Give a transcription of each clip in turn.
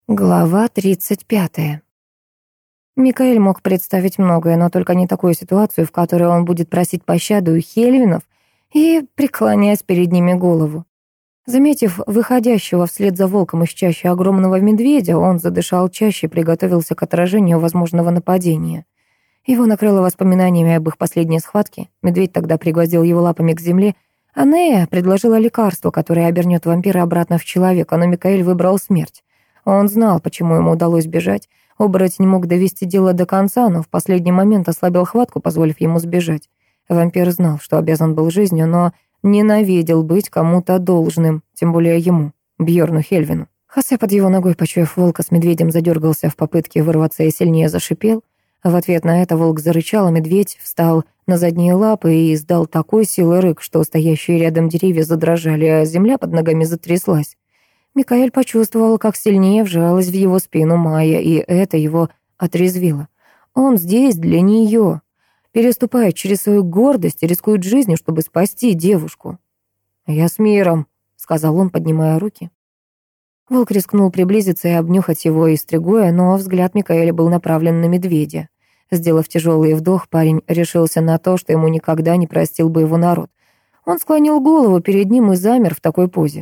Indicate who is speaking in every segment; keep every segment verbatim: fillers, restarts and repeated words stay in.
Speaker 1: Глава тридцать пятая. Микаэль мог представить многое, но только не такую ситуацию, в которой он будет просить пощады у Хельвинов и преклонять перед ними голову. Заметив выходящего вслед за волком из чащи огромного медведя, он задышал чаще и приготовился к отражению возможного нападения. Его накрыло воспоминаниями об их последней схватке. Медведь тогда пригвоздил его лапами к земле, а Нея предложила лекарство, которое обернет вампира обратно в человека, но Микаэль выбрал смерть. Он знал, почему ему удалось бежать. Оборотень мог довести дело до конца, но в последний момент ослабил хватку, позволив ему сбежать. Вампир знал, что обязан был жизнью, но ненавидел быть кому-то должным, тем более ему, Бьорну Хельвину. Хосе под его ногой, почуяв волка с медведем, задергался в попытке вырваться и сильнее зашипел. В ответ на это волк зарычал, а медведь встал на задние лапы и издал такой силы рык, что стоящие рядом деревья задрожали, а земля под ногами затряслась. Микаэль почувствовал, как сильнее вжалась в его спину Майя, и это его отрезвило. Он здесь для нее, переступает через свою гордость и рискует жизнью, чтобы спасти девушку. «Я с миром», — сказал он, поднимая руки. Волк рискнул приблизиться и обнюхать его истригуя, но взгляд Микаэля был направлен на медведя. Сделав тяжелый вдох, парень решился на то, что ему никогда не простил бы его народ. Он склонил голову перед ним и замер в такой позе.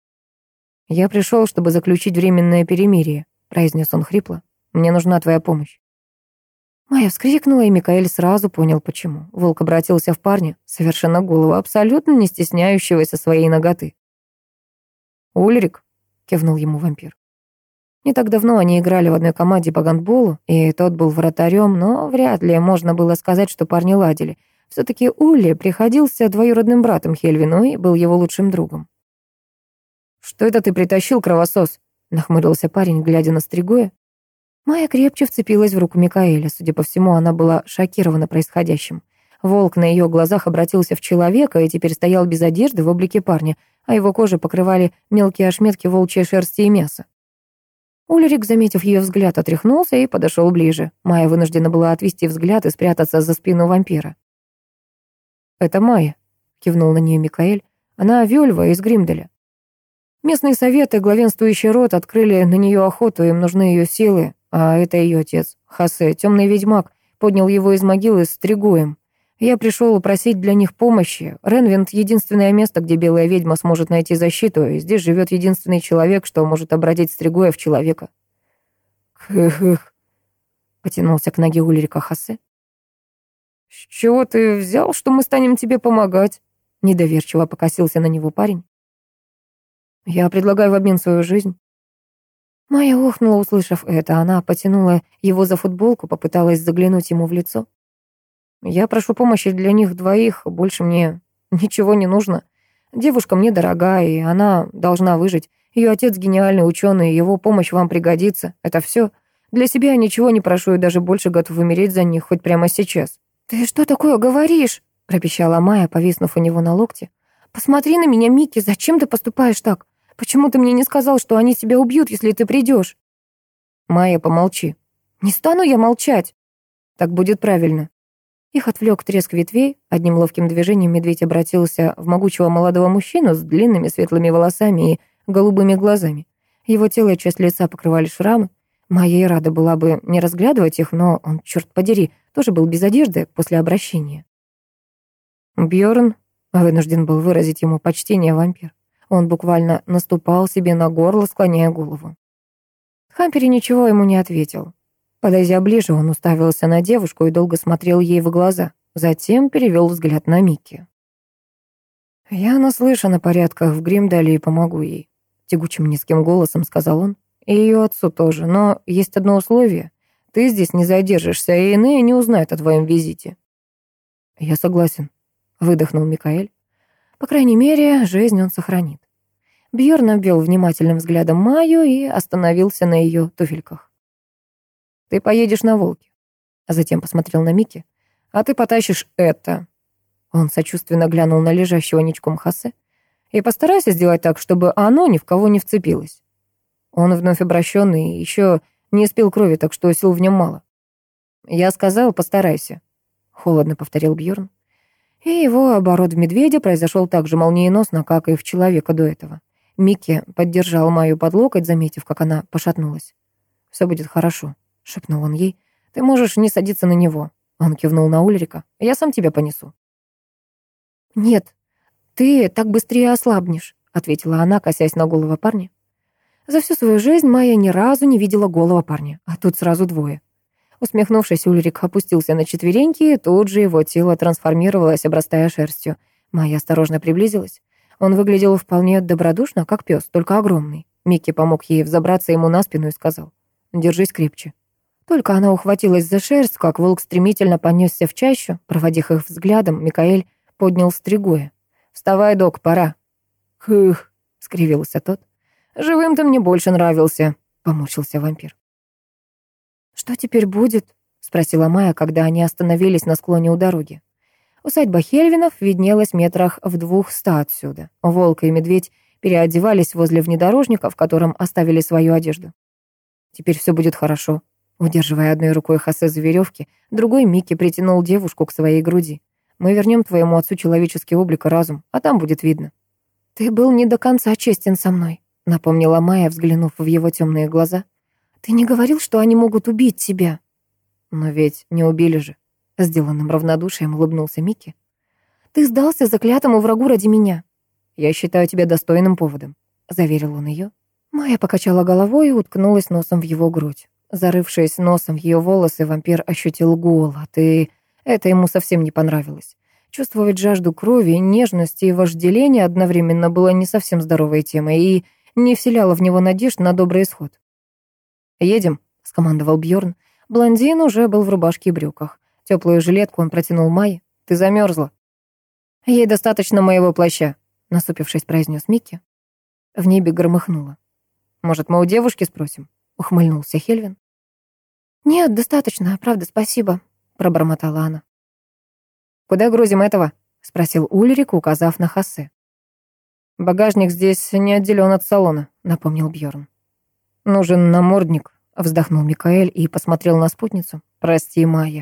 Speaker 1: «Я пришел, чтобы заключить временное перемирие», — произнес он хрипло. «Мне нужна твоя помощь». Майя вскрикнула, и Микаэль сразу понял, почему. Волк обратился в парня, совершенно голого, абсолютно не стесняющегося своей наготы. «Ульрик», — кивнул ему вампир. Не так давно они играли в одной команде по гандболу, и тот был вратарем, но вряд ли можно было сказать, что парни ладили. Все-таки Улли приходился двоюродным братом Хельвину и был его лучшим другом. «Что это ты притащил, кровосос?» — нахмурился парень, глядя на Стригоя. Майя крепче вцепилась в руку Микаэля. Судя по всему, она была шокирована происходящим. Волк на ее глазах обратился в человека и теперь стоял без одежды в облике парня, а его кожу покрывали мелкие ошметки волчьей шерсти и мяса. Ульрик, заметив ее взгляд, отряхнулся и подошел ближе. Майя вынуждена была отвести взгляд и спрятаться за спину вампира. «Это Майя», — кивнул на нее Микаэль. «Она Вельва из Гримделя. Местные советы, главенствующий род, открыли на нее охоту, им нужны ее силы, а это ее отец, Хосе, темный ведьмак, поднял его из могилы с Стригоем. Я пришел просить для них помощи. Ренвинд — единственное место, где белая ведьма сможет найти защиту, и здесь живет единственный человек, что может обратить Стригоя в человека». «Хых-хых», — потянулся к ноге Ульрика Хосе. «С чего ты взял, что мы станем тебе помогать?» — недоверчиво покосился на него парень. «Я предлагаю в обмен свою жизнь». Майя охнула, услышав это. Она потянула его за футболку, попыталась заглянуть ему в лицо. «Я прошу помощи для них двоих, больше мне ничего не нужно. Девушка мне дорога, и она должна выжить. Ее отец гениальный ученый, его помощь вам пригодится. Это все. Для себя я ничего не прошу и даже больше готов умереть за них, хоть прямо сейчас». «Ты что такое говоришь?» — пропищала Майя, повиснув у него на локте. «Посмотри на меня, Микки, зачем ты поступаешь так? Почему ты мне не сказал, что они тебя убьют, если ты придешь?» «Майя, помолчи». «Не стану я молчать». «Так будет правильно». Их отвлек треск ветвей. Одним ловким движением медведь обратился в могучего молодого мужчину с длинными светлыми волосами и голубыми глазами. Его тело и часть лица покрывали шрамы. Майя и рада была бы не разглядывать их, но он, черт подери, тоже был без одежды после обращения. Бьорн вынужден был выразить ему почтение вампир. Он буквально наступал себе на горло, склоняя голову. Хампери ничего ему не ответил. Подойдя ближе, он уставился на девушку и долго смотрел ей в глаза. Затем перевел взгляд на Микки. «Я наслышан о порядках в Гримдале и помогу ей», — тягучим низким голосом сказал он. «И ее отцу тоже, но есть одно условие. Ты здесь не задержишься, и иные не узнают о твоем визите». «Я согласен», — выдохнул Микаэль. По крайней мере, жизнь он сохранит. Бьорн обвел внимательным взглядом Майю и остановился на ее туфельках. «Ты поедешь на волке», а затем посмотрел на Микки. «А ты потащишь это». Он сочувственно глянул на лежащего ничком Хосе. «И постарайся сделать так, чтобы оно ни в кого не вцепилось. Он вновь обращенный и еще не испил крови, так что сил в нем мало». «Я сказал, постарайся», — холодно повторил Бьорн. И его оборот в медведя произошел так же молниеносно, как и в человека до этого. Микки поддержал Майю под локоть, заметив, как она пошатнулась. «Все будет хорошо», — шепнул он ей. «Ты можешь не садиться на него». Он кивнул на Ульрика. «Я сам тебя понесу». «Нет, ты так быстрее ослабнешь», — ответила она, косясь на голого парня. За всю свою жизнь Майя ни разу не видела голого парня, а тут сразу двое. Усмехнувшись, Ульрик опустился на четвереньки, и тут же его тело трансформировалось, обрастая шерстью. Майя осторожно приблизилась. Он выглядел вполне добродушно, как пес, только огромный. Микки помог ей взобраться ему на спину и сказал: «Держись крепче». Только она ухватилась за шерсть, как волк стремительно понесся в чащу. Проводив их взглядом, Микаэль поднял стригоя. «Вставай, док, пора». «Хых», — скривился тот. «Живым ты мне больше нравился», — поморщился вампир. «Что теперь будет?» — спросила Майя, когда они остановились на склоне у дороги. Усадьба Хельвинов виднелась метрах в двухста отсюда. Волк и медведь переодевались возле внедорожника, в котором оставили свою одежду. «Теперь все будет хорошо». Удерживая одной рукой Хосе за веревки, другой Микки притянул девушку к своей груди. «Мы вернем твоему отцу человеческий облик и разум, а там будет видно». «Ты был не до конца честен со мной», — напомнила Майя, взглянув в его темные глаза. «Ты не говорил, что они могут убить тебя?» «Но ведь не убили же», — сделанным равнодушием улыбнулся Микки. «Ты сдался заклятому врагу ради меня». «Я считаю тебя достойным поводом», — заверил он ее. Майя покачала головой и уткнулась носом в его грудь. Зарывшись носом в ее волосы, вампир ощутил голод, и это ему совсем не понравилось. Чувствовать жажду крови, нежности и вожделения одновременно было не совсем здоровой темой и не вселяло в него надежд на добрый исход. «Едем», — скомандовал Бьорн. Блондин уже был в рубашке и брюках. Теплую жилетку он протянул Майе. «Ты замерзла». «Ей достаточно моего плаща», — насупившись, произнес Микки. В небе громыхнуло. «Может, мы у девушки спросим?» — ухмыльнулся Хельвин. «Нет, достаточно, правда, спасибо», — пробормотала она. «Куда грузим этого?» — спросил Ульрик, указав на Хосе. «Багажник здесь не отделен от салона», — напомнил Бьорн. «Нужен намордник», — вздохнул Микаэль и посмотрел на спутницу. «Прости, Майя».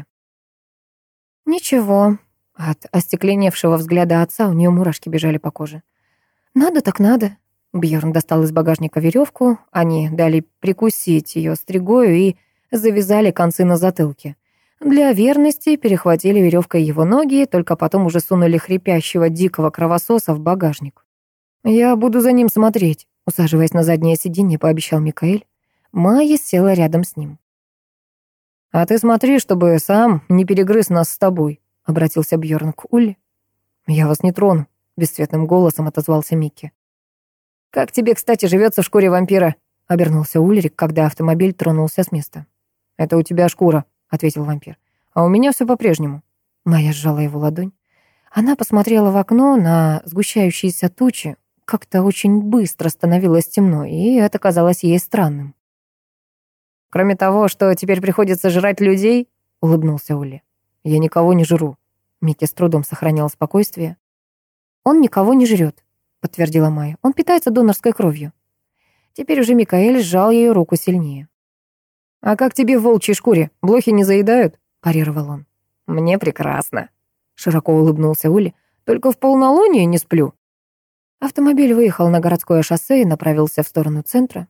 Speaker 1: «Ничего». От остекленевшего взгляда отца у нее мурашки бежали по коже. «Надо так надо». Бьорн достал из багажника веревку, они дали прикусить ее стригою и завязали концы на затылке. Для верности перехватили веревкой его ноги, только потом уже сунули хрипящего дикого кровососа в багажник. «Я буду за ним смотреть», — усаживаясь на заднее сиденье, пообещал Микаэль. Майя села рядом с ним. «А ты смотри, чтобы сам не перегрыз нас с тобой», — обратился Бьорн к Улли. «Я вас не трону», — бесцветным голосом отозвался Микки. «Как тебе, кстати, живется в шкуре вампира?» — обернулся Ульрик, когда автомобиль тронулся с места. «Это у тебя шкура», — ответил вампир. «А у меня все по-прежнему». Майя сжала его ладонь. Она посмотрела в окно на сгущающиеся тучи. Как-то очень быстро становилось темно, и это казалось ей странным. «Кроме того, что теперь приходится жрать людей», — улыбнулся Улли. «Я никого не жру». Микки с трудом сохранял спокойствие. «Он никого не жрет», — подтвердила Майя. «Он питается донорской кровью». Теперь уже Микаэль сжал ее руку сильнее. «А как тебе в волчьей шкуре? Блохи не заедают?» — парировал он. «Мне прекрасно», — широко улыбнулся Улли. «Только в полнолуние не сплю». Автомобиль выехал на городское шоссе и направился в сторону центра.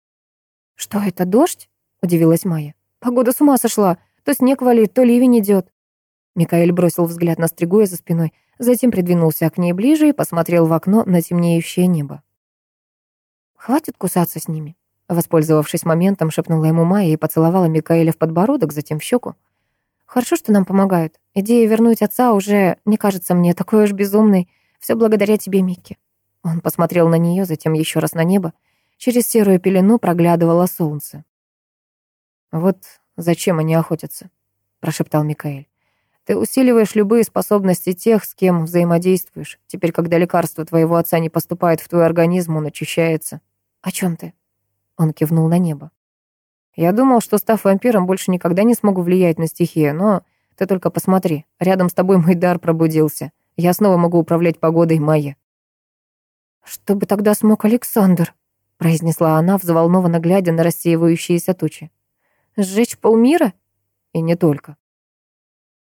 Speaker 1: «Что это, дождь?» — удивилась Майя. «Погода с ума сошла. То снег валит, то ливень идет». Микаэль бросил взгляд на Стригоя за спиной, затем придвинулся к ней ближе и посмотрел в окно на темнеющее небо. «Хватит кусаться с ними», — воспользовавшись моментом, шепнула ему Майя и поцеловала Микаэля в подбородок, затем в щеку. «Хорошо, что нам помогают. Идея вернуть отца уже не кажется мне такой уж безумной. Все благодаря тебе, Микки». Он посмотрел на нее, затем еще раз на небо. Через серую пелену проглядывало солнце. «Вот зачем они охотятся?» — прошептал Микаэль. «Ты усиливаешь любые способности тех, с кем взаимодействуешь. Теперь, когда лекарство твоего отца не поступает в твой организм, он очищается». «О чем ты?» Он кивнул на небо. «Я думал, что, став вампиром, больше никогда не смогу влиять на стихию, но ты только посмотри. Рядом с тобой мой дар пробудился. Я снова могу управлять погодой, Майя». «Что бы тогда смог Александр?» — произнесла она, взволнованно глядя на рассеивающиеся тучи. «Сжечь полмира?» «И не только».